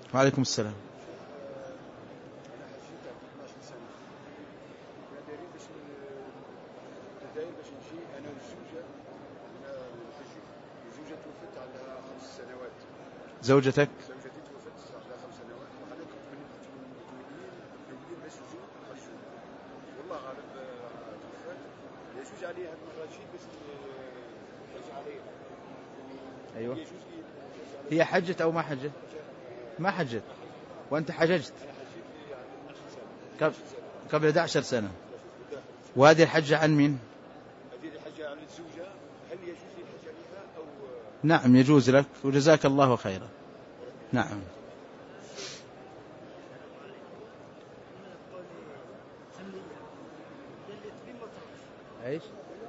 وعليكم السلام. زوجتك؟ أيوة. هي حجت أو ما حجت؟ ما حجت. وأنت حججت قبل 11 سنة. وهذه الحجة عن مين؟ هذه الحجة عن الزوجة. هل يجوز الحج عليها أو؟ نعم يجوز لك، وجزاك الله خيرا. نعم. ايش؟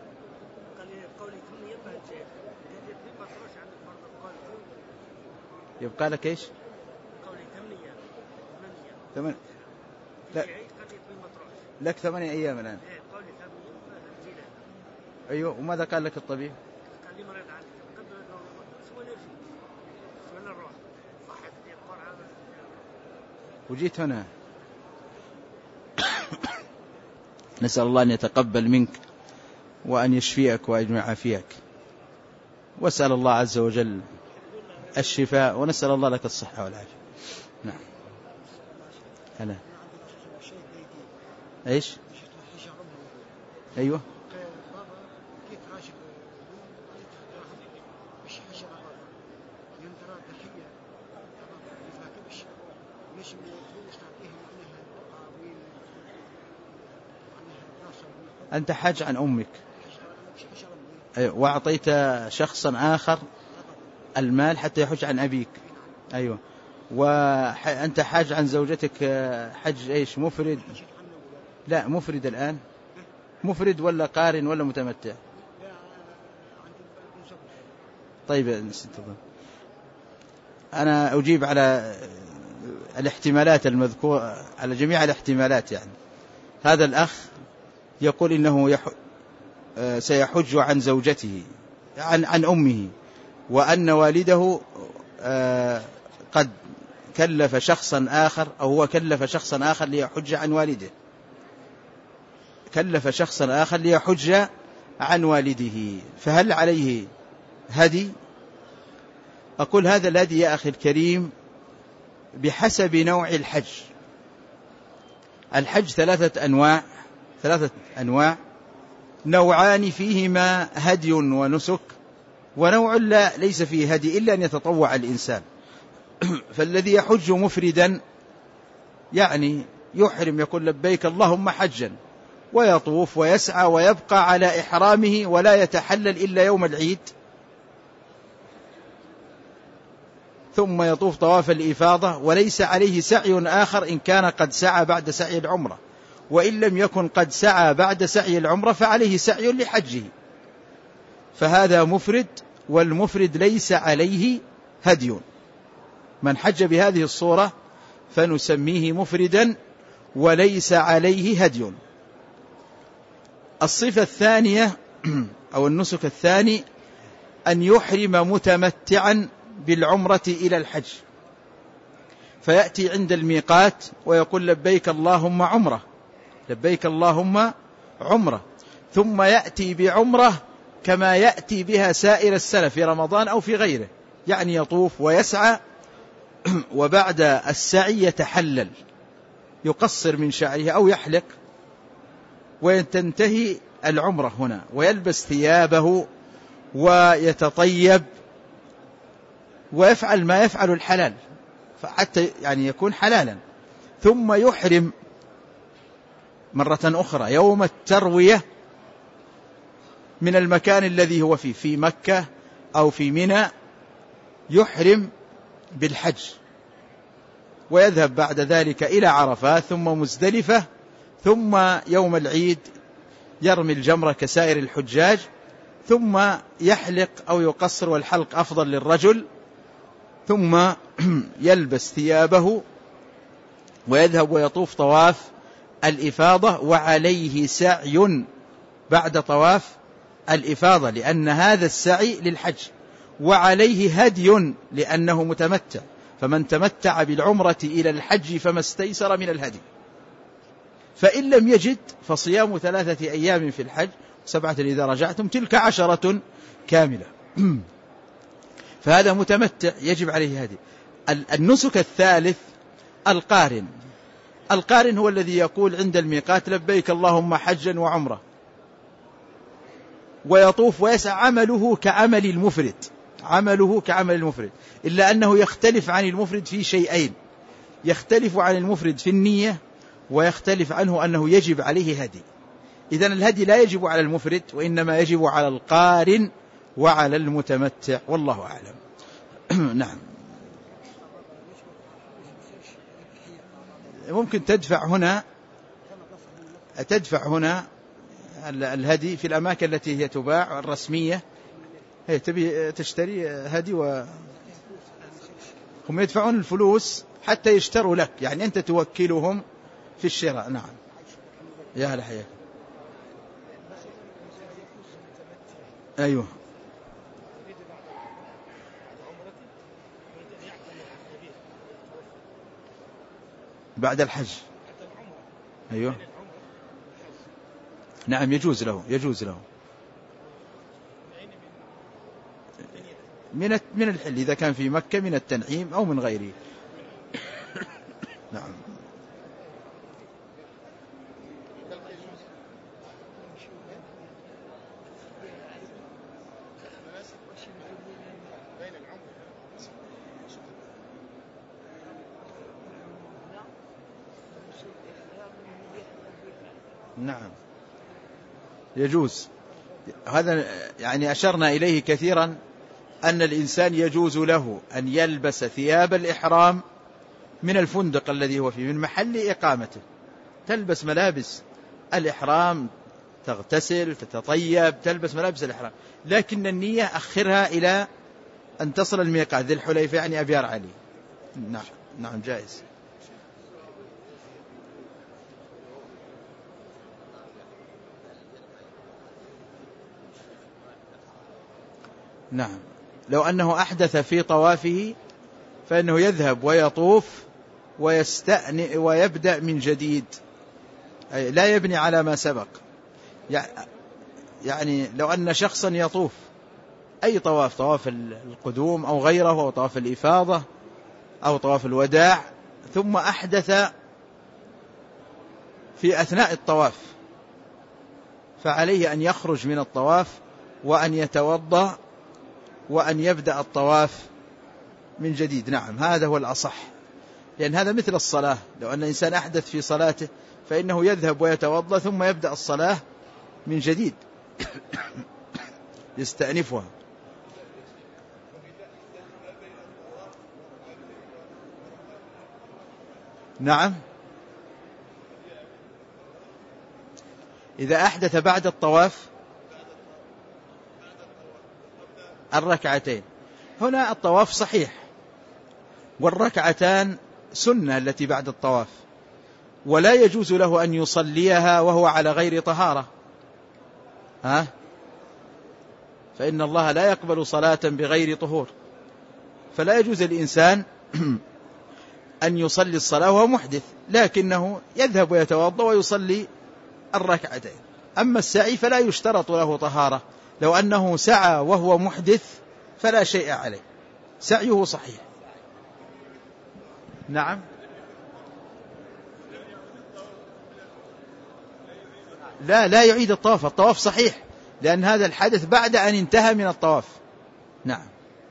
يبقى لك ايش؟ ثمانية. لا لك 8 أيام الآن. أيوة. وماذا قال لك الطبيب؟ قال لي مريض عندك وجيت هنا. نسأل الله أن يتقبل منك وأن يشفيك وأن يعافيك، وأسأل الله عز وجل الشفاء، ونسأل الله لك الصحة والعافية. نعم. هلا. ايش؟ ايوه. أنت حاج عن أمك. أيوة. وأعطيت شخصا آخر المال حتى يحج عن أبيك. أيوة. وأنت حاج عن زوجتك حج إيش؟ مفرد؟ لا مفرد الآن. مفرد ولا قارن ولا متمتع؟ طيب أنا أجيب على الاحتمالات المذكورة، على جميع الاحتمالات. يعني هذا الأخ يقول إنه سيحج عن زوجته عن أمه، وأن والده قد كلف شخصا آخر، أو هو كلف شخصا آخر ليحج عن والده، كلف شخصا آخر ليحج عن والده، فهل عليه هدي؟ أقول هذا الهدي يا أخي الكريم بحسب نوع الحج. الحج ثلاثة أنواع، نوعان فيهما هدي ونسك، ونوع ليس فيه هدي إلا أن يتطوع الإنسان. فالذي يحج مفردا يعني يحرم، يقول لبيك اللهم حجا، ويطوف ويسعى ويبقى على إحرامه ولا يتحلل إلا يوم العيد، ثم يطوف طواف الإفاضة، وليس عليه سعي آخر إن كان قد سعى بعد سعي العمرة، وإن لم يكن قد سعى بعد سعي العمرة فعليه سعي لحجه، فهذا مفرد، والمفرد ليس عليه هدي. من حج بهذه الصورة فنسميه مفردا وليس عليه هدي. الصفة الثانية أو النسك الثاني أن يحرم متمتعا بالعمرة إلى الحج، فيأتي عند الميقات ويقول لبيك اللهم عمرة، لبيك اللهم عمرة، ثم يأتي بعمرة كما يأتي بها سائر السنة في رمضان أو في غيره، يعني يطوف ويسعى، وبعد السعي يتحلل، يقصر من شعره أو يحلق، وتنتهي العمرة هنا، ويلبس ثيابه ويتطيب ويفعل ما يفعل الحلال حتى يعني يكون حلالا، ثم يحرم مرة أخرى يوم التروية من المكان الذي هو فيه، في مكة أو في منى، يحرم بالحج، ويذهب بعد ذلك إلى عرفات ثم مزدلفة، ثم يوم العيد يرمي الجمرة كسائر الحجاج، ثم يحلق أو يقصر، والحلق أفضل للرجل، ثم يلبس ثيابه ويذهب ويطوف طواف الإفاضة، وعليه سعي بعد طواف الإفاضة لأن هذا السعي للحج، وعليه هدي لأنه متمتع، فمن تمتع بالعمرة إلى الحج فما استيسر من الهدي، فإن لم يجد فصيام 3 أيام في الحج 7 إذا رجعتم، تلك 10 كاملة. فهذا متمتع يجب عليه هدي. النسك الثالث القارن. القارن هو الذي يقول عند الميقات لبيك اللهم حجا وعمرة، ويطوف ويسعى، عمله كعمل المفرد، عمله كعمل المفرد، إلا أنه يختلف عن المفرد في شيئين: يختلف عن المفرد في النية، ويختلف عنه أنه يجب عليه هدي. إذن الهدي لا يجب على المفرد، وإنما يجب على القارن وعلى المتمتع، والله أعلم. نعم. ممكن تدفع هنا الهدي في الأماكن التي هي تباع الرسمية، هي تبي تشتري هدي وهم يدفعون الفلوس حتى يشتروا لك، يعني أنت توكلهم في الشراء. نعم. يا هلا حياك. أيوه. بعد الحج. أيوه. نعم يجوز له من الحل إذا كان في مكة، من التنعيم أو من غيره. نعم. نعم يجوز. هذا يعني أشرنا إليه كثيرا، أن الإنسان يجوز له أن يلبس ثياب الإحرام من الفندق الذي هو فيه، من محل إقامته، تلبس ملابس الإحرام، تغتسل، تتطيب، تلبس ملابس الإحرام، لكن النية أخرها إلى أن تصل الميقات ذي الحليفة، يعني أبيار علي. نعم جائز. نعم. لو أنه أحدث في طوافه فإنه يذهب ويطوف ويبدأ من جديد، أي لا يبني على ما سبق. يعني لو أن شخصا يطوف أي طواف القدوم أو غيره، أو طواف الإفاضة أو طواف الوداع، ثم أحدث في أثناء الطواف، فعليه أن يخرج من الطواف وأن يتوضأ وأن يبدأ الطواف من جديد. نعم هذا هو الأصح، لأن هذا مثل الصلاة. لو أن إنسان أحدث في صلاته فإنه يذهب ويتوضأ ثم يبدأ الصلاة من جديد يستأنفها. نعم إذا أحدث بعد الطواف الركعتين، هنا الطواف صحيح، والركعتان سنة التي بعد الطواف، ولا يجوز له أن يصليها وهو على غير طهارة، فإن الله لا يقبل صلاة بغير طهور، فلا يجوز الإنسان أن يصلي الصلاة وهو محدث، لكنه يذهب ويتوضأ ويصلي الركعتين. أما السعي فلا يشترط له طهارة، لو أنه سعى وهو محدث فلا شيء عليه، سعيه صحيح. نعم لا يعيد الطواف، الطواف صحيح، لأن هذا الحدث بعد أن انتهى من الطواف. نعم.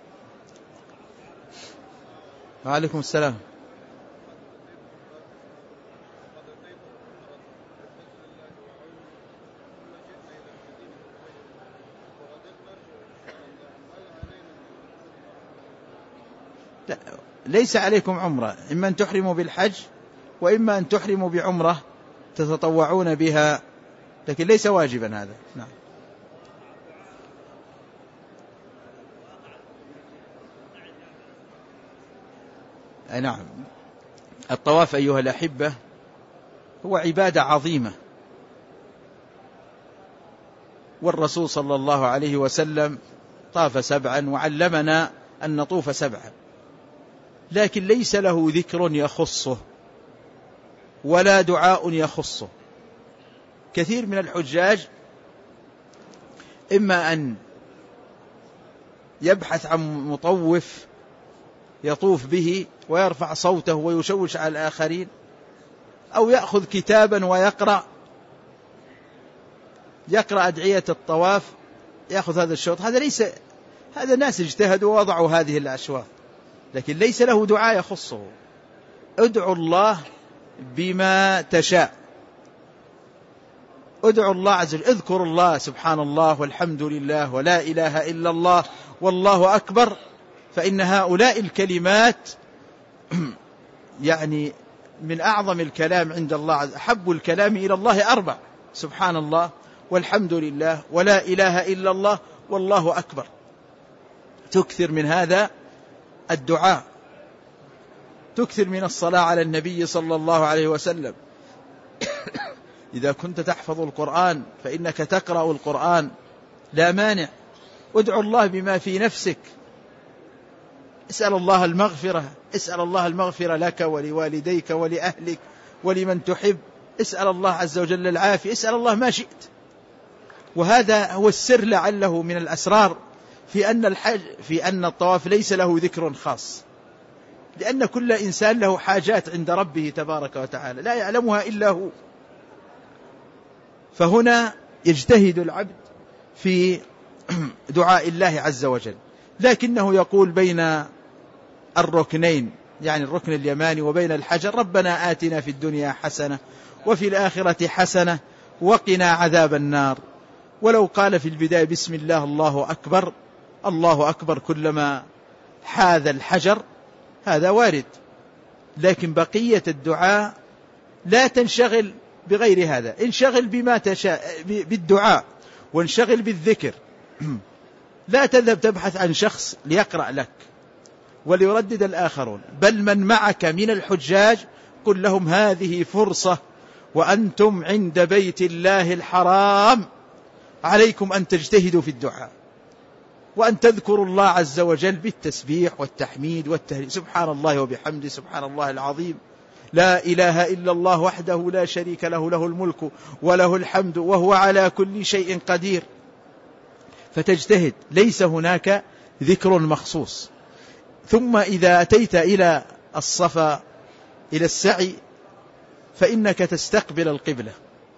وعليكم السلام. لا، ليس عليكم عمرة، إما أن تحرموا بالحج وإما أن تحرموا بعمرة تتطوعون بها، لكن ليس واجبا هذا. نعم. نعم. الطواف أيها الأحبة هو عبادة عظيمة، والرسول صلى الله عليه وسلم طاف 7 وعلمنا أن نطوف 7، لكن ليس له ذكر يخصه ولا دعاء يخصه. كثير من الحجاج إما أن يبحث عن مطوف يطوف به ويرفع صوته ويشوش على الآخرين، أو يأخذ كتابا ويقرأ أدعية الطواف، يأخذ هذا الشوط. هذا ناس اجتهدوا ووضعوا هذه الأشواط، لكن ليس له دعاء يخصه. ادعوا الله بما تشاء، ادعوا الله عز وجل، اذكروا الله سبحان الله والحمد لله ولا إله إلا الله والله أكبر، فإن هؤلاء الكلمات يعني من أعظم الكلام عند الله. أحب الكلام إلى الله 4: سبحان الله والحمد لله ولا إله إلا الله والله أكبر. تكثر من هذا الدعاء، تكثر من الصلاة على النبي صلى الله عليه وسلم. إذا كنت تحفظ القرآن فإنك تقرأ القرآن لا مانع. ادعو الله بما في نفسك، اسأل الله المغفرة، اسأل الله المغفرة لك ولوالديك ولأهلك ولمن تحب، اسأل الله عز وجل العافية، اسأل الله ما شئت. وهذا هو السر لعله من الأسرار في أن الطواف ليس له ذكر خاص، لأن كل إنسان له حاجات عند ربه تبارك وتعالى لا يعلمها إلا هو. فهنا يجتهد العبد في دعاء الله عز وجل، لكنه يقول بين الركنين، يعني الركن اليماني وبين الحجر: ربنا آتنا في الدنيا حسنة وفي الآخرة حسنة وقنا عذاب النار. ولو قال في البداية بسم الله الله أكبر، الله أكبر كلما حاذ الحجر، هذا وارد. لكن بقية الدعاء لا تنشغل بغير هذا، انشغل بما تشاء بالدعاء وانشغل بالذكر. لا تذهب تبحث عن شخص ليقرأ لك وليردد الآخرون، بل من معك من الحجاج قل لهم هذه فرصة وأنتم عند بيت الله الحرام، عليكم أن تجتهدوا في الدعاء وأن تذكروا الله عز وجل بالتسبيح والتحميد والتهليل، سبحان الله وبحمده سبحان الله العظيم، لا إله إلا الله وحده لا شريك له، له الملك وله الحمد وهو على كل شيء قدير. فتجتهد، ليس هناك ذكر مخصوص. ثم إذا أتيت إلى الصفا إلى السعي فإنك تستقبل القبلة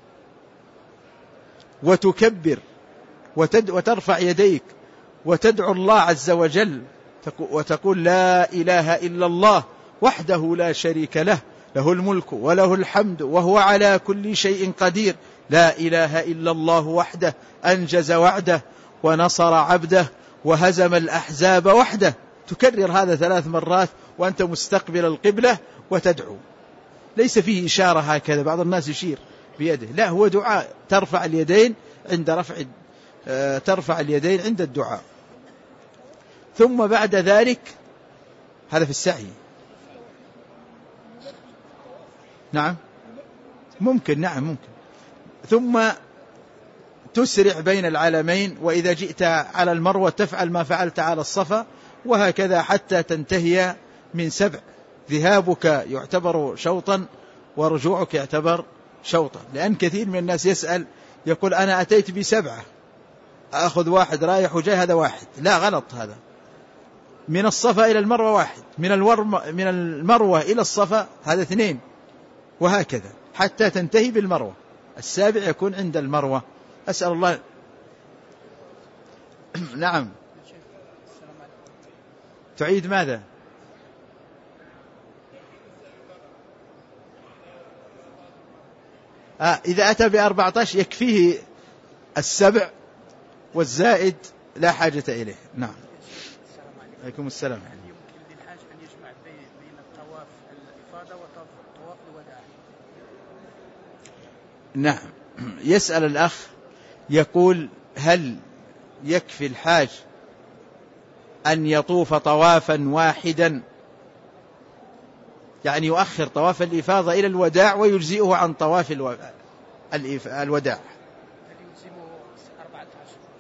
وتكبر وترفع يديك وتدعو الله عز وجل وتقول لا إله إلا الله وحده لا شريك له، له الملك وله الحمد وهو على كل شيء قدير، لا إله إلا الله وحده أنجز وعده ونصر عبده وهزم الأحزاب وحده. تكرر هذا 3 مرات وأنت مستقبل القبلة وتدعو. ليس فيه إشارة هكذا، بعض الناس يشير بيده، لا، هو دعاء. ترفع اليدين عند الدعاء. ثم بعد ذلك، هذا في السعي. نعم ممكن. ثم تسرع بين العلمين، وإذا جئت على المروة تفعل ما فعلت على الصفا، وهكذا حتى تنتهي من 7. ذهابك يعتبر شوطا ورجوعك يعتبر شوطا، لأن كثير من الناس يسأل يقول أنا أتيت ب7 أخذ 1 رايح وجاي، هذا 1. لا، غلط. هذا من الصفا إلى المروة 1، من المروة إلى الصفا هذا 2، وهكذا حتى تنتهي بالمروة. 7 يكون عند المروة. أسأل الله. نعم. تعيد ماذا؟ إذا أتى ب14 يكفيه 7 والزائد لا حاجة إليه. نعم. عليكم السلام. يمكن للحاج أن يجمع بين الطواف الإفاضة وطواف الوداع؟ نعم. يسأل الأخ يقول هل يكفي الحاج أن يطوف طوافا واحدا، يعني يؤخر طواف الإفاضة إلى الوداع ويجزئه عن طواف الوداع؟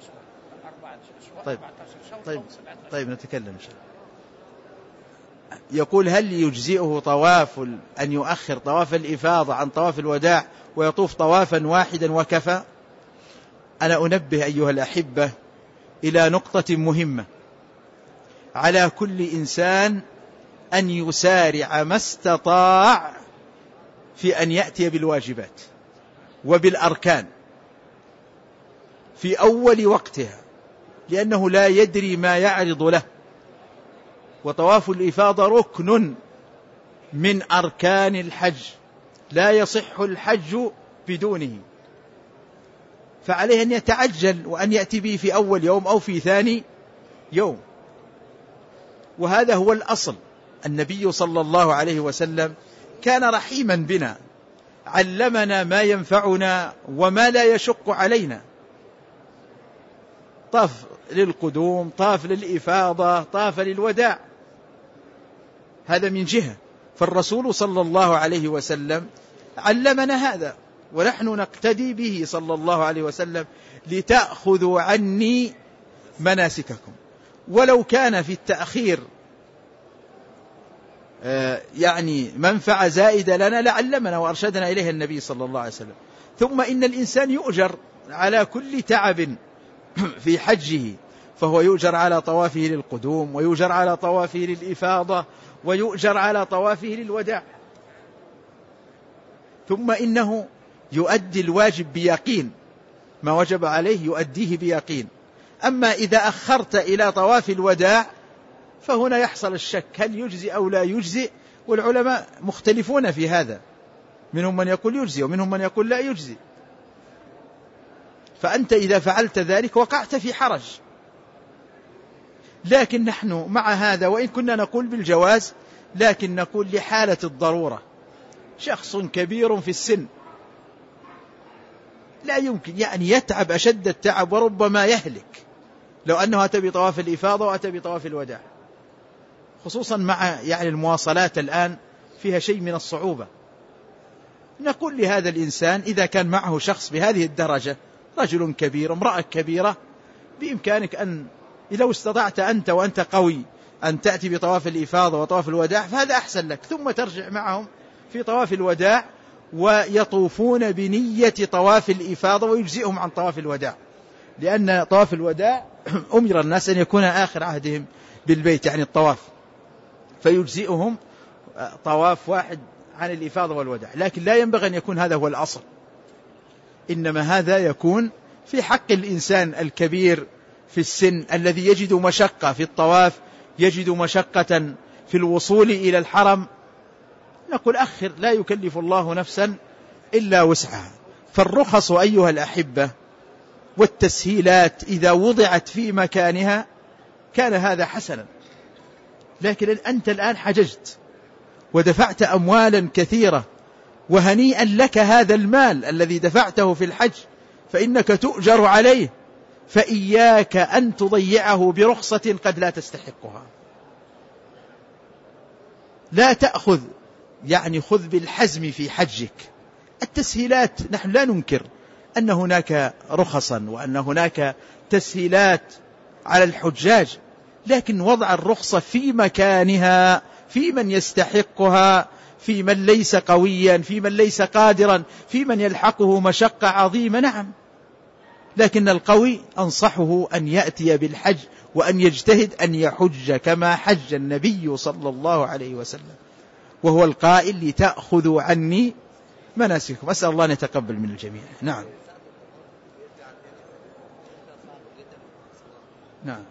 طيب نتكلم إن شاء الله. يقول هل يجزئه طواف أن يؤخر طواف الإفاضة عن طواف الوداع ويطوف طوافا واحدا وكفى؟ أنا أنبه أيها الأحبة إلى نقطة مهمة. على كل إنسان أن يسارع ما استطاع في أن يأتي بالواجبات وبالأركان في أول وقتها، لأنه لا يدري ما يعرض له، وطواف الإفاضة ركن من أركان الحج، لا يصح الحج بدونه، فعليه أن يتعجل وأن يأتي به في أول يوم أو في ثاني يوم، وهذا هو الأصل. النبي صلى الله عليه وسلم كان رحيما بنا، علمنا ما ينفعنا وما لا يشق علينا. طاف للقدوم، طاف للإفاضة، طاف للوداع، هذا من جهة. فالرسول صلى الله عليه وسلم علمنا هذا، ونحن نقتدي به صلى الله عليه وسلم لتأخذوا عني مناسككم. ولو كان في التأخير يعني منفعة زائدة لنا لعلمنا وأرشدنا إليه النبي صلى الله عليه وسلم. ثم إن الإنسان يؤجر على كل تعب في حجه، فهو يؤجر على طوافه للقدوم، ويؤجر على طوافه للإفاضة، ويؤجر على طوافه للوداع. ثم إنه يؤدي الواجب بيقين، ما وجب عليه يؤديه بيقين. أما إذا أخرت إلى طواف الوداع فهنا يحصل الشك، هل يجزي أو لا يجزي، والعلماء مختلفون في هذا، منهم من يقول يجزي ومنهم من يقول لا يجزي. فأنت إذا فعلت ذلك وقعت في حرج. لكن نحن مع هذا، وإن كنا نقول بالجواز، لكن نقول لحالة الضرورة. شخص كبير في السن لا يمكن يعني يتعب أشد التعب وربما يهلك لو أنه أتى بطواف الإفاضة وأتى بطواف الوداع، خصوصا مع يعني المواصلات الآن فيها شيء من الصعوبة. نقول لهذا الإنسان إذا كان معه شخص بهذه الدرجة، رجل كبير، امرأة كبيرة، بإمكانك أن لو استطعت أنت وأنت قوي أن تأتي بطواف الإفاضة وطواف الوداع فهذا أحسن لك، ثم ترجع معهم في طواف الوداع ويطوفون بنية طواف الإفاضة ويجزئهم عن طواف الوداع، لأن طواف الوداع أمر الناس أن يكون آخر عهدهم بالبيت يعني الطواف، فيجزئهم طواف واحد عن الإفاضة والوداع. لكن لا ينبغي أن يكون هذا هو الأصل، إنما هذا يكون في حق الإنسان الكبير في السن الذي يجد مشقة في الطواف، يجد مشقة في الوصول إلى الحرم، نقول أخر، لا يكلف الله نفسا إلا وسعها. فالرخص أيها الأحبة والتسهيلات إذا وضعت في مكانها كان هذا حسنا. لكن أنت الآن حججت ودفعت أموالا كثيرة، وهنيئا لك هذا المال الذي دفعته في الحج، فإنك تؤجر عليه، فإياك أن تضيعه برخصة قد لا تستحقها. لا تأخذ يعني خذ بالحزم في حجك. التسهيلات نحن لا ننكر أن هناك رخصا وأن هناك تسهيلات على الحجاج، لكن وضع الرخصة في مكانها، في من يستحقها، في من ليس قويا، في من ليس قادرا، في من يلحقه مشقة عظيمة، نعم، لكن القوي أنصحه أن يأتي بالحج وأن يجتهد أن يحج كما حج النبي صلى الله عليه وسلم، وهو القائل لتأخذوا عني مناسككم. أسأل الله أن يتقبل من الجميع. نعم نعم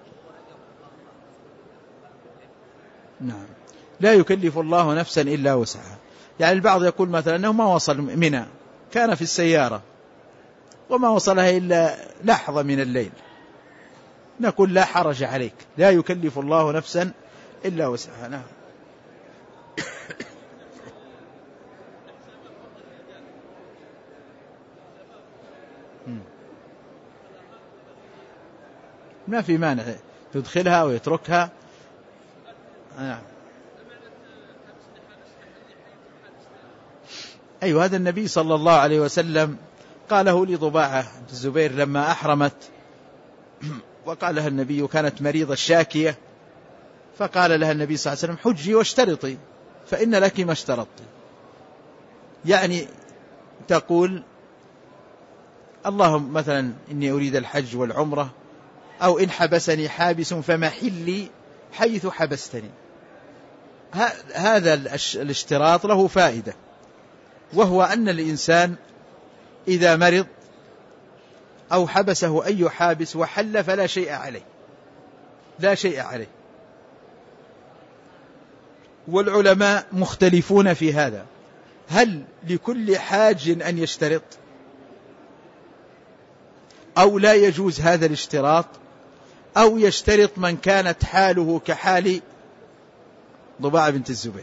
نعم، لا يكلف الله نفسا إلا وسعها. يعني البعض يقول مثلا أنه ما وصل منى، كان في السيارة وما وصلها إلا لحظة من الليل، نقول لا حرج عليك، لا يكلف الله نفسا إلا وسعها. نعم ما في مانع يدخلها ويتركها. نعم أيوة، هذا النبي صلى الله عليه وسلم قاله لضباعة بنت الزبير لما أحرمت، وقالها النبي كانت مريضة شاكية، فقال لها النبي صلى الله عليه وسلم حجي واشترطي فإن لك ما اشترطت. يعني تقول اللهم مثلا إني أريد الحج والعمرة، أو إن حبسني حابس فمحلي حيث حبستني. هذا الاشتراط له فائدة، وهو أن الإنسان إذا مرض أو حبسه أي حابس وحل فلا شيء عليه، لا شيء عليه. والعلماء مختلفون في هذا، هل لكل حاج أن يشترط أو لا يجوز هذا الاشتراط، أو يشترط من كانت حاله كحال ضباع بنت الزبير.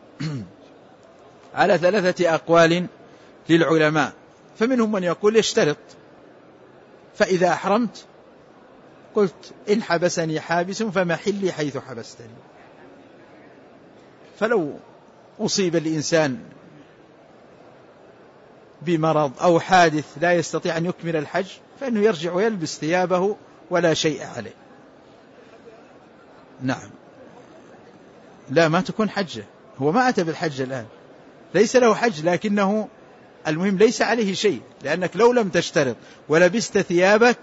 على 3 أقوال للعلماء، فمنهم من يقول يشترط، فإذا أحرمت قلت إن حبسني حابس فمحلي حيث حبستني. فلو أصيب الإنسان بمرض أو حادث لا يستطيع أن يكمل الحج فإنه يرجع ويلبس ثيابه ولا شيء عليه. نعم. لا، ما تكون حجة، هو ما أتى بالحج الآن، ليس له حج، لكنه المهم ليس عليه شيء، لأنك لو لم تشترط ولبست ثيابك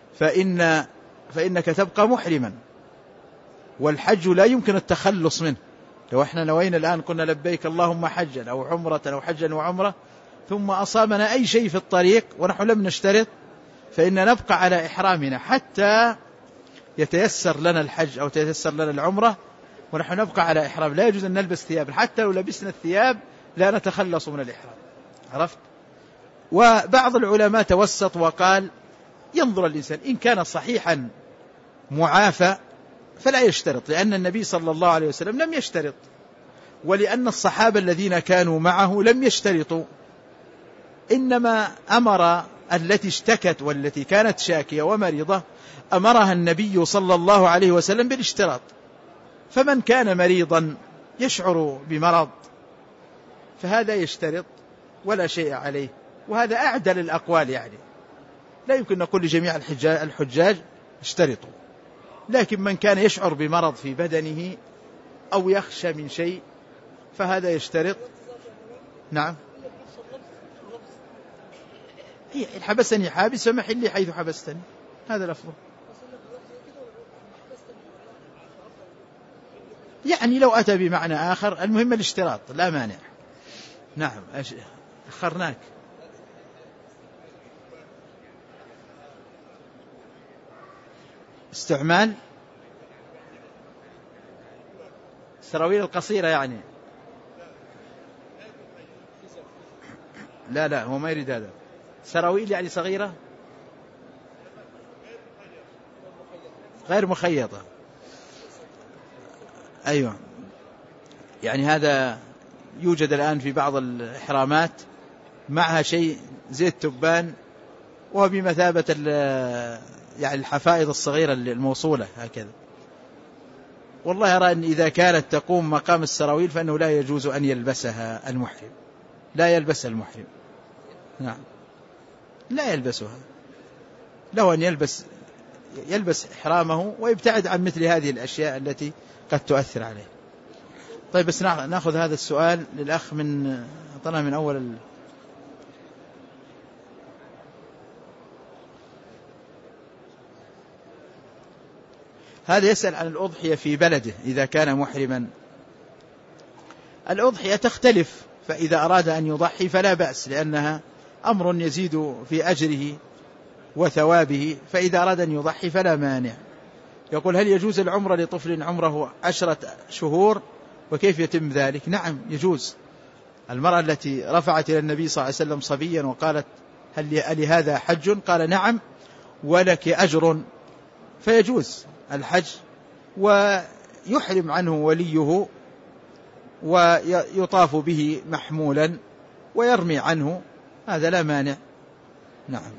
فإنك تبقى محرما، والحج لا يمكن التخلص منه. لو احنا نوينا الآن قلنا لبيك اللهم حجا أو عمرة أو حجا وعمرة، ثم أصابنا أي شيء في الطريق ونحن لم نشترط، فإن نبقى على إحرامنا حتى يتيسر لنا الحج أو تيسر لنا العمرة، ونحن نبقى على إحرام. لا يجوز أن نلبس ثياب، حتى لو لبسنا الثياب لا نتخلص من الإحرام. عرفت؟ وبعض العلماء توسط وقال ينظر الإنسان إن كان صحيحا معافى فلا يشترط، لأن النبي صلى الله عليه وسلم لم يشترط، ولأن الصحابة الذين كانوا معه لم يشترطوا، إنما أمر التي اشتكت والتي كانت شاكية ومريضة أمرها النبي صلى الله عليه وسلم بالاشتراط. فمن كان مريضا يشعر بمرض فهذا يشترط ولا شيء عليه، وهذا أعدل الأقوال. يعني لا يمكن نقول لجميع الحجاج اشترطوا، لكن من كان يشعر بمرض في بدنه أو يخشى من شيء فهذا يشترط. نعم. إن حبسني حابس فمحلي حيث حبستني، هذا لفظه. يعني لو أتى بمعنى آخر، المهم الاشتراط لا مانع. نعم. أخرناك. استعمال السراويل القصيرة يعني. لا هو ما يريد هذا. سراويل يعني صغيرة غير مخيطة. أيوة، يعني هذا يوجد الآن في بعض الإحرامات معها شيء زي التبان، وهو بمثابة يعني الحفائض الصغيرة الموصولة هكذا. والله أرى أن إذا كانت تقوم مقام السراويل فإنه لا يجوز أن يلبسها المحرم، لا يلبسها المحرم. نعم، لا يلبسها، له أن يلبس إحرامه ويبتعد عن مثل هذه الأشياء التي قد تؤثر عليه. طيب، بس نأخذ هذا السؤال للأخ من طلع من أول هذا يسأل عن الأضحية في بلده إذا كان محرما. الأضحية تختلف، فإذا أراد أن يضحي فلا بأس، لأنها أمر يزيد في أجره وثوابه، فإذا أراد أن يضحي فلا مانع. يقول هل يجوز العمرة لطفل عمره 10 شهور وكيف يتم ذلك؟ نعم يجوز. المرأة التي رفعت إلى النبي صلى الله عليه وسلم صبيا وقالت هل لهذا حج؟ قال نعم ولك أجر، فيجوز الحج ويحرم عنه وليه ويطاف به محمولا ويرمي عنه، هذا لا مانع. نعم.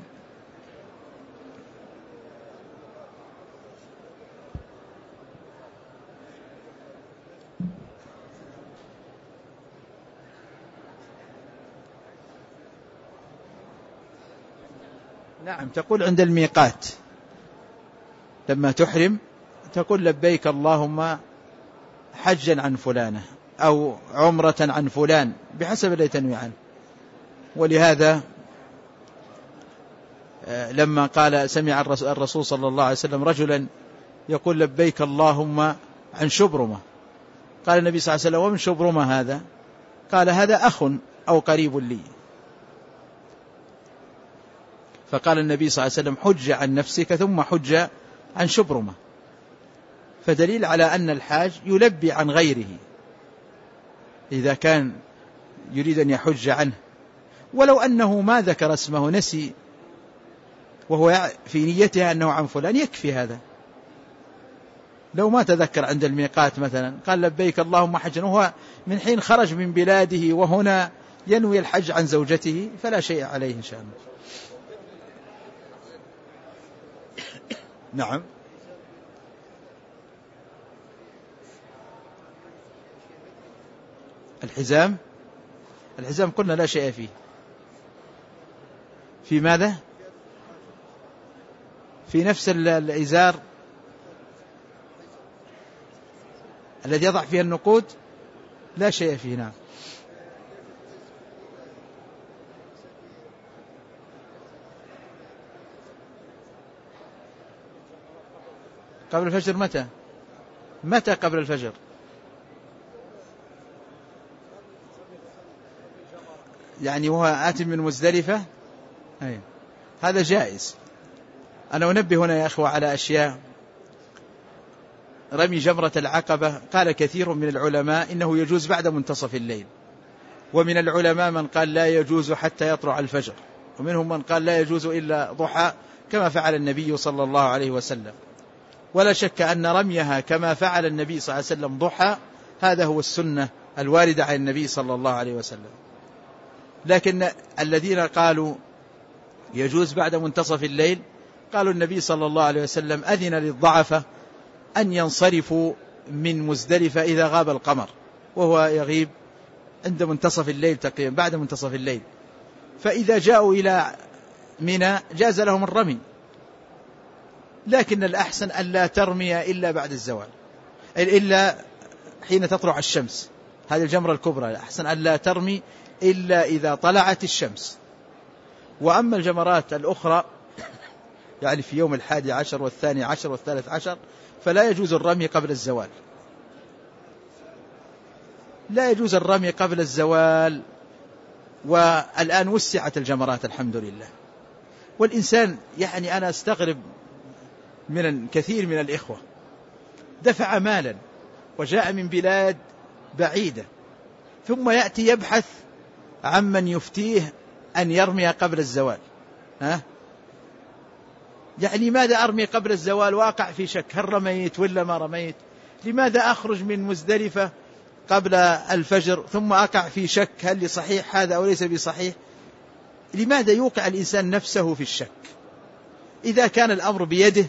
نعم، تقول عند الميقات لما تحرم تقول لبيك اللهم حجا عن فلانة أو عمرة عن فلان بحسب الذي تنوي عنه. ولهذا لما قال سمع الرسول صلى الله عليه وسلم رجلا يقول لبيك اللهم عن شبرمة، قال النبي صلى الله عليه وسلم ومن شبرمة هذا؟ قال هذا أخ أو قريب لي. فقال النبي صلى الله عليه وسلم حج عن نفسك ثم حج عن شبرمة، فدليل على أن الحاج يلبي عن غيره إذا كان يريد أن يحج عنه، ولو أنه ما ذكر اسمه نسي وهو في نيته أنه عن فلان يكفي هذا. لو ما تذكر عند الميقات مثلا قال لبيك اللهم حجا وهو من حين خرج من بلاده وهنا ينوي الحج عن زوجته فلا شيء عليه إن شاء الله. نعم. الحزام قلنا لا شيء فيه. في ماذا؟ في نفس الإزار الذي يضع فيه النقود لا شيء فيه. نعم. قبل الفجر متى قبل الفجر؟ يعني هو آت من مزدلفة. أي. هذا جائز. أنا أنبه هنا يا أخوة على أشياء. رمي جمرة العقبة قال كثير من العلماء إنه يجوز بعد منتصف الليل، ومن العلماء من قال لا يجوز حتى يطلع الفجر، ومنهم من قال لا يجوز إلا ضحى كما فعل النبي صلى الله عليه وسلم. ولا شك أن رميها كما فعل النبي صلى الله عليه وسلم ضحى هذا هو السنة الواردة عن النبي صلى الله عليه وسلم. لكن الذين قالوا يجوز بعد منتصف الليل قالوا النبي صلى الله عليه وسلم أذن للضعفة أن ينصرفوا من مزدلفة إذا غاب القمر، وهو يغيب عند منتصف الليل تقريبا بعد منتصف الليل، فإذا جاءوا إلى منى جاز لهم الرمي، لكن الأحسن أن لا ترمي إلا بعد الزوال، إلا حين تطلع الشمس. هذه الجمرة الكبرى الأحسن أن لا ترمي إلا إذا طلعت الشمس. وأما الجمرات الأخرى يعني في يوم 11 و12 و13 فلا يجوز الرمي قبل الزوال، لا يجوز الرمي قبل الزوال. والآن وسعت الجمرات الحمد لله، والإنسان يعني أنا أستغرب من كثير من الإخوة دفع مالا وجاء من بلاد بعيدة ثم يأتي يبحث عمن يفتيه أن يرمي قبل الزوال. يعني لماذا أرمي قبل الزوال واقع في شك هل رميت ولا ما رميت؟ لماذا أخرج من مزدلفة قبل الفجر ثم أقع في شك هل صحيح هذا أو ليس بصحيح؟ لماذا يوقع الإنسان نفسه في الشك؟ إذا كان الأمر بيده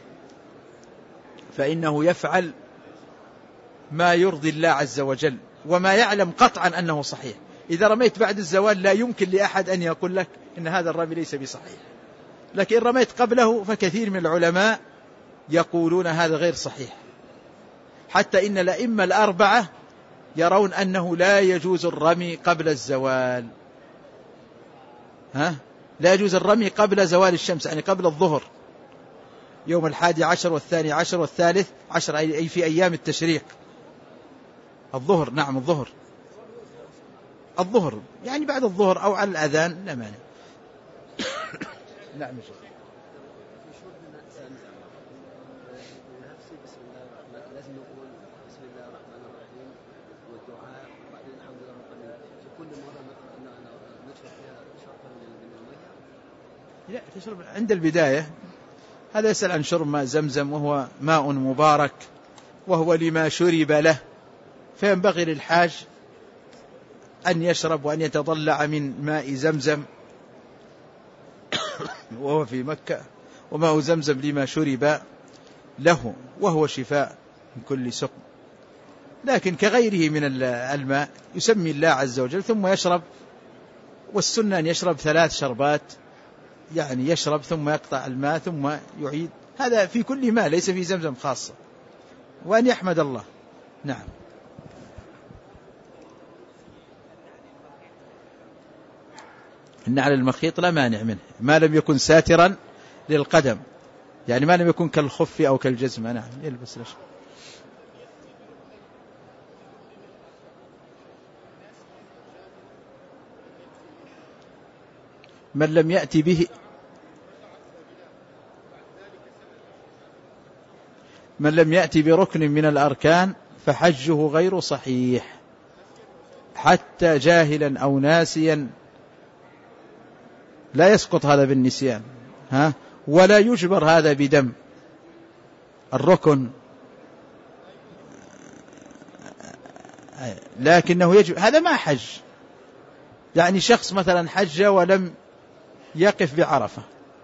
فإنه يفعل ما يرضي الله عز وجل وما يعلم قطعا أنه صحيح. إذا رميت بعد الزوال لا يمكن لأحد أن يقول لك إن هذا الرمي ليس بصحيح، لكن رميت قبله فكثير من العلماء يقولون هذا غير صحيح، حتى إن الأئمة الأربعة يرون أنه لا يجوز الرمي قبل الزوال. لا يجوز الرمي قبل زوال الشمس، يعني قبل الظهر يوم 11 و12 و13 أي في أيام التشريق. الظهر نعم الظهر يعني بعد الظهر أو على الأذان لا مانع. نعم لازم نقول بسم الله الرحمن الرحيم والدعاء وبعدين الحمد لله رب العالمين. في كل مرة نشرب فيها شربا من المياه. لا تشرب عند البداية. هذا يسأل عن شرب ماء زمزم وهو ماء مبارك وهو لما شرب له، فينبغي للحاج أن يشرب وأن يتضلع من ماء زمزم وهو في مكة، وماء زمزم لما شرب له وهو شفاء من كل سقم. لكن كغيره من الماء يسمي الله عز وجل ثم يشرب، والسنة أن يشرب 3 شربات، يعني يشرب ثم يقطع الماء ثم يعيد. هذا في كل ماء ليس في زمزم خاصة، وأن يحمد الله. نعم. النعل المخيط لا مانع منه ما لم يكن ساترا للقدم، يعني ما لم يكن كالخف أو كالجزمة. نعم يلبس ليش. من لم يأتي به من لم يأتي بركن من الأركان فحجه غير صحيح، حتى جاهلا أو ناسيا لا يسقط هذا بالنسيان، ولا يجبر هذا بدم الركن، لكنه يجب هذا ما حج. يعني شخص مثلا حج ولم يقف بعرفة،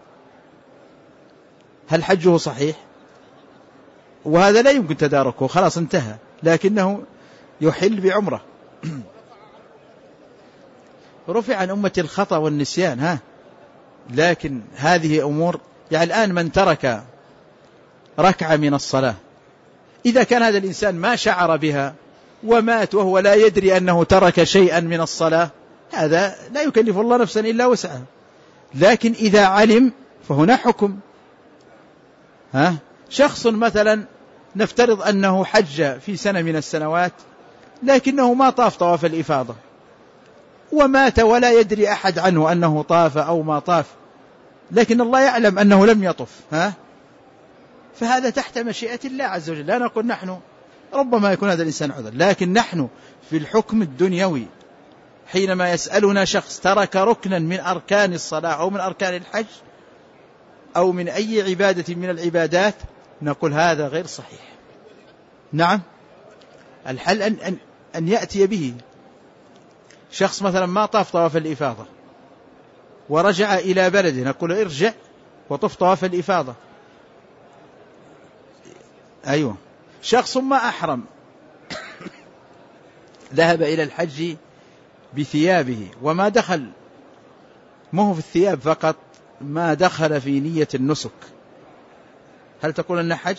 هل حجه صحيح؟ وهذا لا يمكن تداركه، خلاص انتهى، لكنه يحل بعمره. رفع عن أمة الخطأ والنسيان، لكن هذه أمور. يعني الآن من ترك ركعة من الصلاة، إذا كان هذا الإنسان ما شعر بها ومات وهو لا يدري أنه ترك شيئا من الصلاة، هذا لا يكلف الله نفسا إلا وسعها. لكن إذا علم فهنا حكم. شخص مثلا نفترض أنه حج في سنة من السنوات لكنه ما طاف طواف الإفاضة ومات ولا يدري أحد عنه أنه طاف أو ما طاف، لكن الله يعلم أنه لم يطف، فهذا تحت مشيئة الله عز وجل. لا نقول نحن ربما يكون هذا الإنسان عذر، لكن نحن في الحكم الدنيوي حينما يسألنا شخص ترك ركنا من أركان الصلاة أو من أركان الحج أو من أي عبادة من العبادات، نقول هذا غير صحيح. نعم، الحل أن يأتي به. شخص مثلا ما طاف طواف الإفاضة ورجع إلى بلده، نقول ارجع وطف طواف الإفاضة. أيوة. شخص ما أحرم ذهب إلى الحج بثيابه وما دخل، ما هو في الثياب فقط، ما دخل في نية النسك، هل تقول أنه حج؟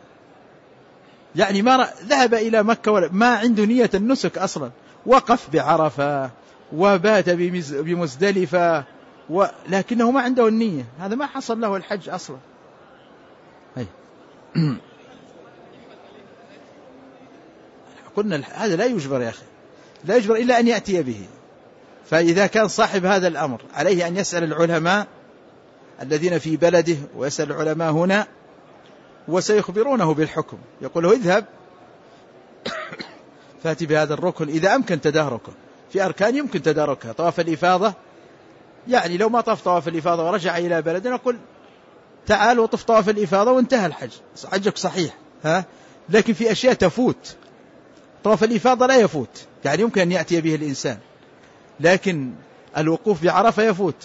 يعني ما ذهب إلى مكة ما عنده نية النسك أصلا، وقف بعرفة وبات بمزدلفة لكنه ما عنده النية، هذا ما حصل له الحج أصلا. قلنا هذا لا يجبر يا أخي، لا يجبر إلا أن يأتي به. فإذا كان صاحب هذا الأمر عليه أن يسأل العلماء الذين في بلده ويسأل العلماء هنا وسيخبرونه بالحكم، يقول له اذهب فأتي بهذا الركن إذا أمكن تداركه. في أركان يمكن تداركها، طواف الإفاضة، يعني لو ما طاف طواف الإفاضة ورجع إلى بلده نقول تعال وطف طواف الإفاضة وانتهى الحج، حجك صحيح. لكن في أشياء تفوت، طواف الإفاضة لا يفوت، يعني يمكن أن يأتي به الإنسان، لكن الوقوف بعرفة يفوت.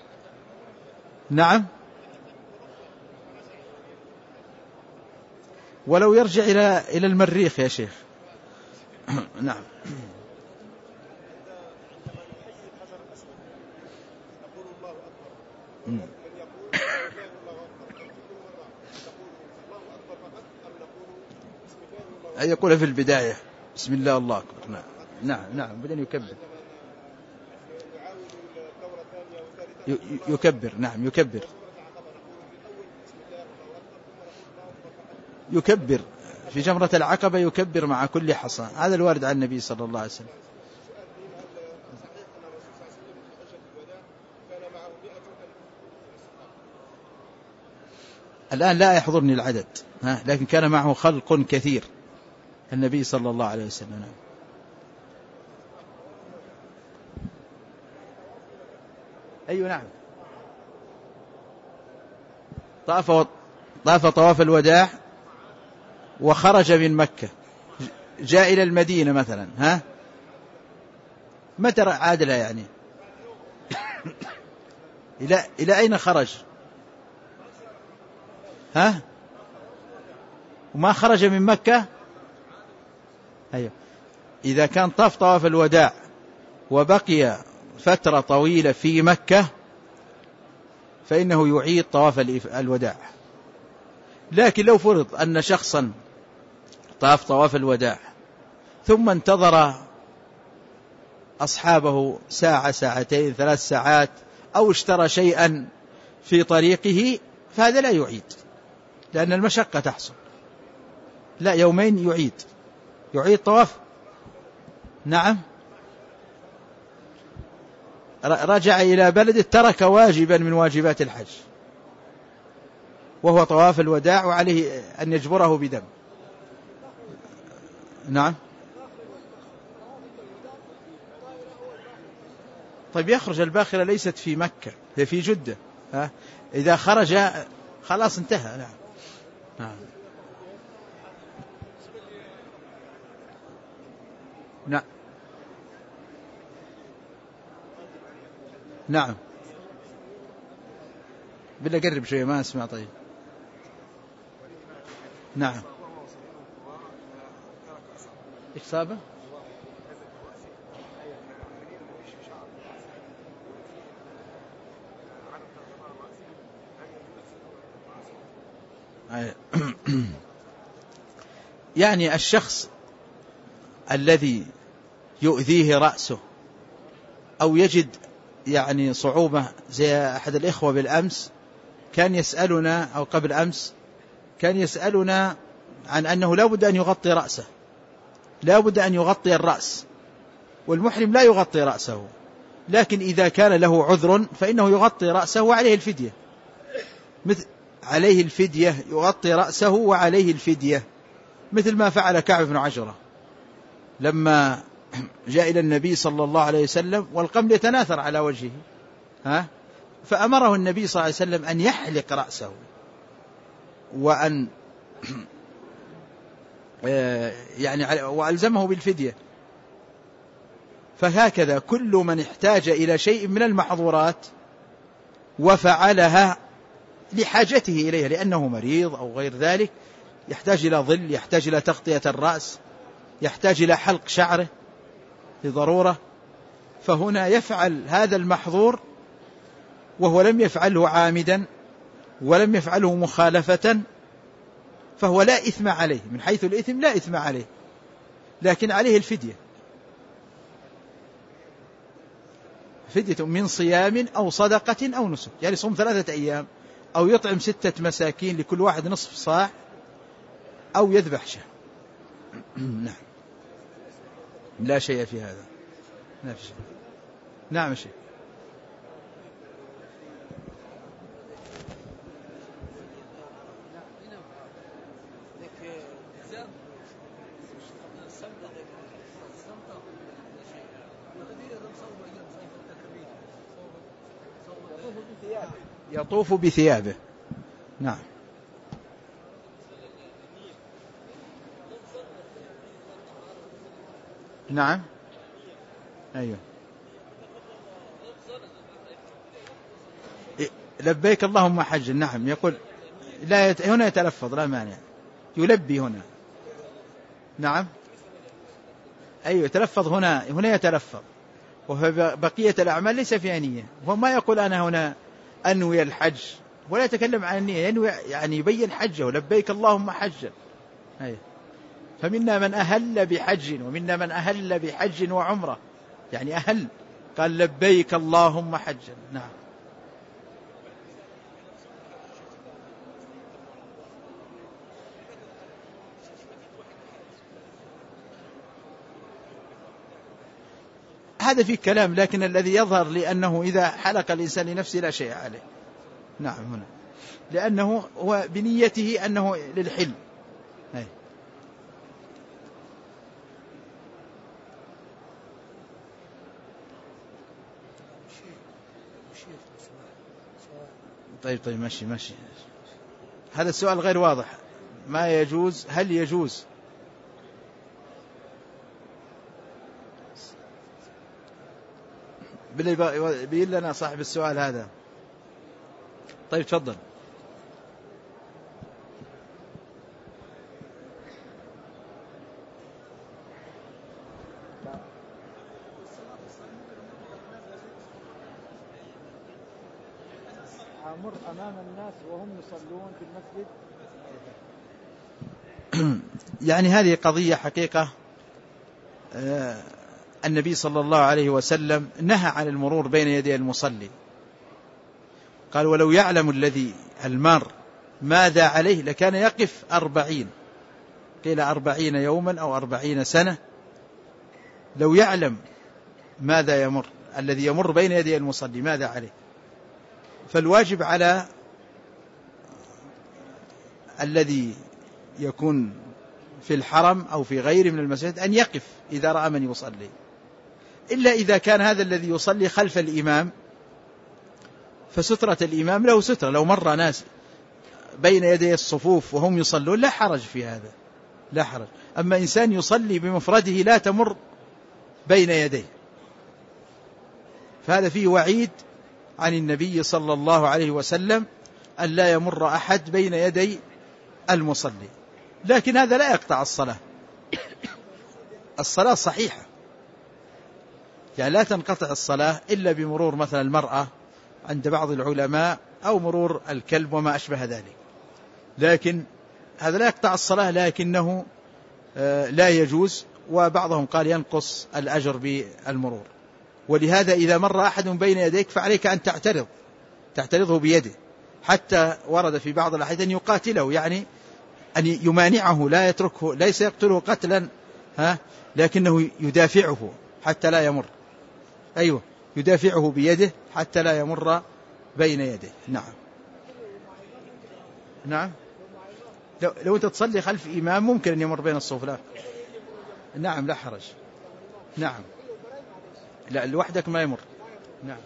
نعم، ولو يرجع إلى المريخ يا شيخ. نعم. أن يقول في البداية بسم الله الله أكبر. نعم بدأ يكبر. نعم يكبر في جمرة العقبة، يكبر مع كل حصى، هذا الوارد عن النبي صلى الله عليه وسلم. الآن لا يحضرني العدد، لكن كان معه خلق كثير النبي صلى الله عليه وسلم. أيوة نعم، طاف طواف الوداع وخرج من مكة جاء إلى المدينة مثلا، متى عاد لها يعني إلى أين خرج؟ وما خرج من مكة. أيوة. إذا كان طاف طواف الوداع وبقي فترة طويلة في مكة فإنه يعيد طواف الوداع. لكن لو فرض أن شخصا طاف طواف الوداع ثم انتظر أصحابه ساعة ساعتين 3 ساعات أو اشترى شيئا في طريقه فهذا لا يعيد، لأن المشقة تحصل. لا، يومين يعيد طواف. نعم، رجع إلى بلده ترك واجبا من واجبات الحج وهو طواف الوداع، وعليه أن يجبره بدم. نعم. طيب يخرج الباخرة ليست في مكة، هي في جدة. إذا خرج خلاص انتهى. نعم. نعم. نعم. نعم. بالله قرب شوية ما أسمع. طيب. نعم. إيش صابه؟ يعني الشخص الذي يؤذيه رأسه أو يجد يعني صعوبة، زي أحد الإخوة بالأمس كان يسألنا، أو قبل أمس كان يسألنا عن أنه لا بد أن يغطي رأسه، لا بد أن يغطي الرأس، والمحرم لا يغطي رأسه، لكن إذا كان له عذر فإنه يغطي رأسه وعليه الفدية. عليه الفدية، يغطي رأسه وعليه الفدية، مثل ما فعل كعب بن عجرة لما جاء إلى النبي صلى الله عليه وسلم والقمل يتناثر على وجهه، فأمره النبي صلى الله عليه وسلم أن يحلق رأسه وأن يعني وألزمه بالفدية. فهكذا كل من احتاج إلى شيء من المحظورات وفعلها لحاجته إليها، لأنه مريض أو غير ذلك، يحتاج إلى ظل، يحتاج إلى تغطية الرأس، يحتاج إلى حلق شعره لضرورة، فهنا يفعل هذا المحظور وهو لم يفعله عامدا ولم يفعله مخالفة، فهو لا إثم عليه، من حيث الإثم لا إثم عليه، لكن عليه الفدية، فدية من صيام أو صدقة أو نسك، يعني صوم 3 أيام أو يطعم 6 مساكين لكل واحد نصف صاع أو يذبح شاة. نعم، لا شيء في هذا. نعم شيء. يطوف بثيابه. نعم. نعم. أيوه. لبيك اللهم حج. نعم. يقول لا هنا يتلفظ لا مانع، يلبي هنا. نعم. أيوه يتلفظ هنا يتلفظ، وفي بقية الأعمال ليس فيها نية، وما يقول أنا هنا أنوي الحج ولا يتكلم عن النية، ينوي يعني يبين حجه، لبيك اللهم حجا. أيوه. فمنا من أهل بحج ومنا من أهل بحج وعمرة، يعني أهل قال لبيك اللهم حجا. نعم. هذا فيه كلام، لكن الذي يظهر لأنه إذا حلق الإنسان لنفسه لا شيء عليه. نعم هنا، لأنه هو بنيته أنه للحل. هاي. طيب ماشي. هذا السؤال غير واضح. ما يجوز، هل يجوز بيقول لنا صاحب السؤال هذا. طيب تفضل. أمر أمام الناس وهم يصلون في المسجد. يعني هذه قضية حقيقة النبي صلى الله عليه وسلم نهى عن المرور بين يدي المصلي، قال ولو يعلم الذي المار ماذا عليه لكان يقف 40، قيل 40 يوما أو 40 سنة. لو يعلم ماذا يمر الذي يمر بين يدي المصلي ماذا عليه. فالواجب على الذي يكون في الحرم أو في غيره من المساجد أن يقف إذا رأى من يصلي، إلا إذا كان هذا الذي يصلي خلف الإمام فسترة الإمام له سترة، لو مر ناس بين يدي الصفوف وهم يصلون لا حرج في هذا، لا حرج. أما إنسان يصلي بمفرده لا تمر بين يديه، فهذا فيه وعيد عن النبي صلى الله عليه وسلم أن لا يمر أحد بين يدي المصلي. لكن هذا لا يقطع الصلاة، الصلاة صحيحة، يعني لا تنقطع الصلاة إلا بمرور مثلا المرأة عند بعض العلماء أو مرور الكلب وما أشبه ذلك، لكن هذا لا يقطع الصلاة، لكنه لا يجوز، وبعضهم قال ينقص الأجر بالمرور. ولهذا إذا مر أحد بين يديك فعليك أن تعترضه بيده، حتى ورد في بعض الأحاديث أن يقاتله، يعني أن يمانعه، لا يتركه، ليس يقتله قتلا لكنه يدافعه حتى لا يمر، أيوة يدافعه بيده حتى لا يمر بين يديه. نعم نعم، لو أنت تصلي خلف إمام ممكن أن يمر بين الصف، لا نعم لا حرج، نعم لا لوحدك ما يمر. نعم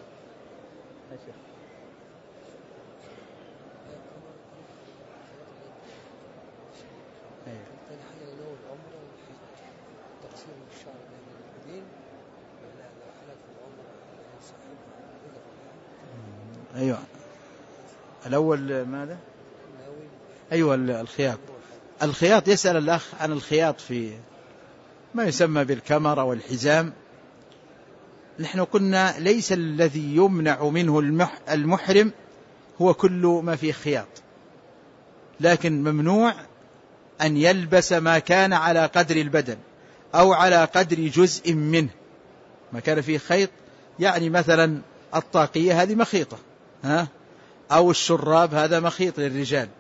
أيوة الأول ماذا؟ أيوة الخياط يسأل الأخ عن الخياط في ما يسمى بالكمر أو الحزام. نحن قلنا ليس الذي يمنع منه المحرم هو كل ما فيه خياط، لكن ممنوع أن يلبس ما كان على قدر البدن أو على قدر جزء منه، ما كان فيه خيط، يعني مثلا الطاقية هذه مخيطة أو الشراب هذا مخيط للرجال،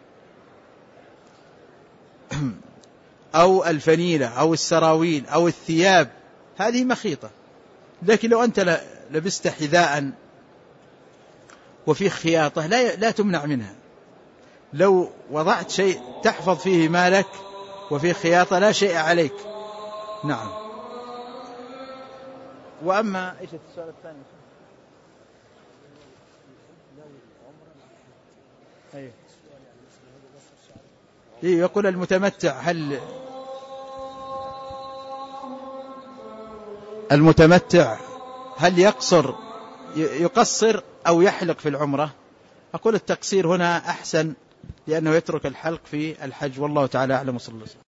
أو الفنيلة أو السراويل أو الثياب هذه مخيطة. لكن لو أنت لبست حذاء وفيه خياطة لا تمنع منها. لو وضعت شيء تحفظ فيه مالك وفيه خياطة لا شيء عليك. نعم. وأما إيش السؤال الثاني؟ يقول المتمتع هل يقصر أو يحلق في العمرة؟ أقول التقصير هنا أحسن، لأنه يترك الحلق في الحج، والله تعالى أعلم. صلى الله عليه وسلم.